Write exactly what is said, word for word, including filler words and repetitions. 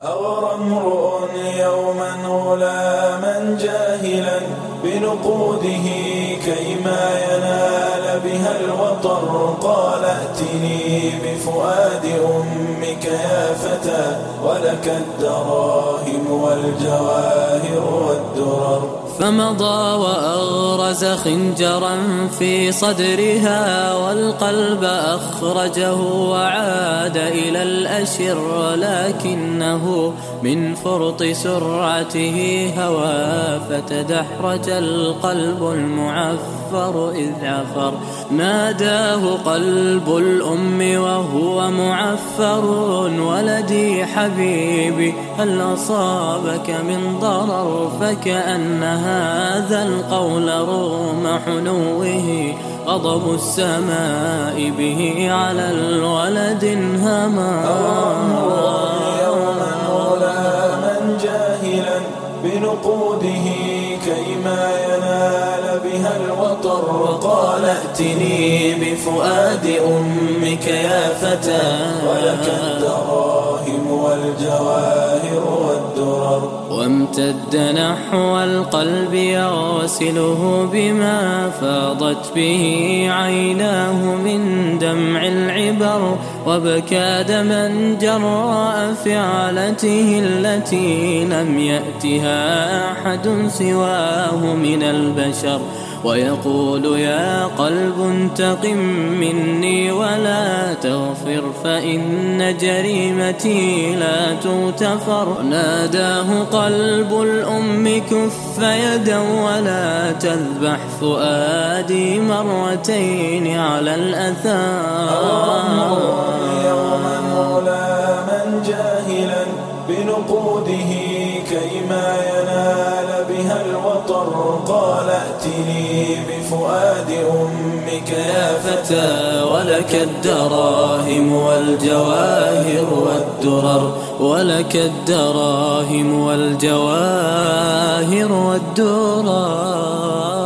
أغرى امرؤ يوما غلاما جاهلا بنقوده كيما ينال بها الوطر. قال ائتني بفؤاد أمك يا فتى ولك الدراهم والجواهر والدرر. فمضى وأغرز خنجرا في صدرها والقلب أخرجه وعاد إلى الأشر، ولكنه من فرط سرعته هوى فتدحرج القلب المعفر إذ عفر. ناداه قلب الأم وهو معفر: ولدي حبيبي هل أصابك من ضرر؟ فكأن هذا القول رغم حنوه غضب السماء به على الولد انهمى. يوما غلاما جاهلا بنقوده كيما ينال بها الوطر. قال ائتني بفؤاد أمك يا فتى ولك الدراهم والجواهر والدرر. وامتد نحو القلب يغسله بما فاضت به عيناه من دمع العبر، وبكى دما جراء فعلته التي لم يأتها أحد سواه من البشر، ويقول: يا قلب انتقم مني ولا تغفر فإن جريمتي لا تغتفر. ناداه قلب الأم: كف يدا ولا تذبح فؤادي مرتين على الأثار. يوما غلاما جاهلا بنقوده كيما ينال بها الوطر. قال ائتني بفؤاد أمك يا فتى ولك الدراهم والجواهر والدرر. ولك الدراهم والجواهر والدرر.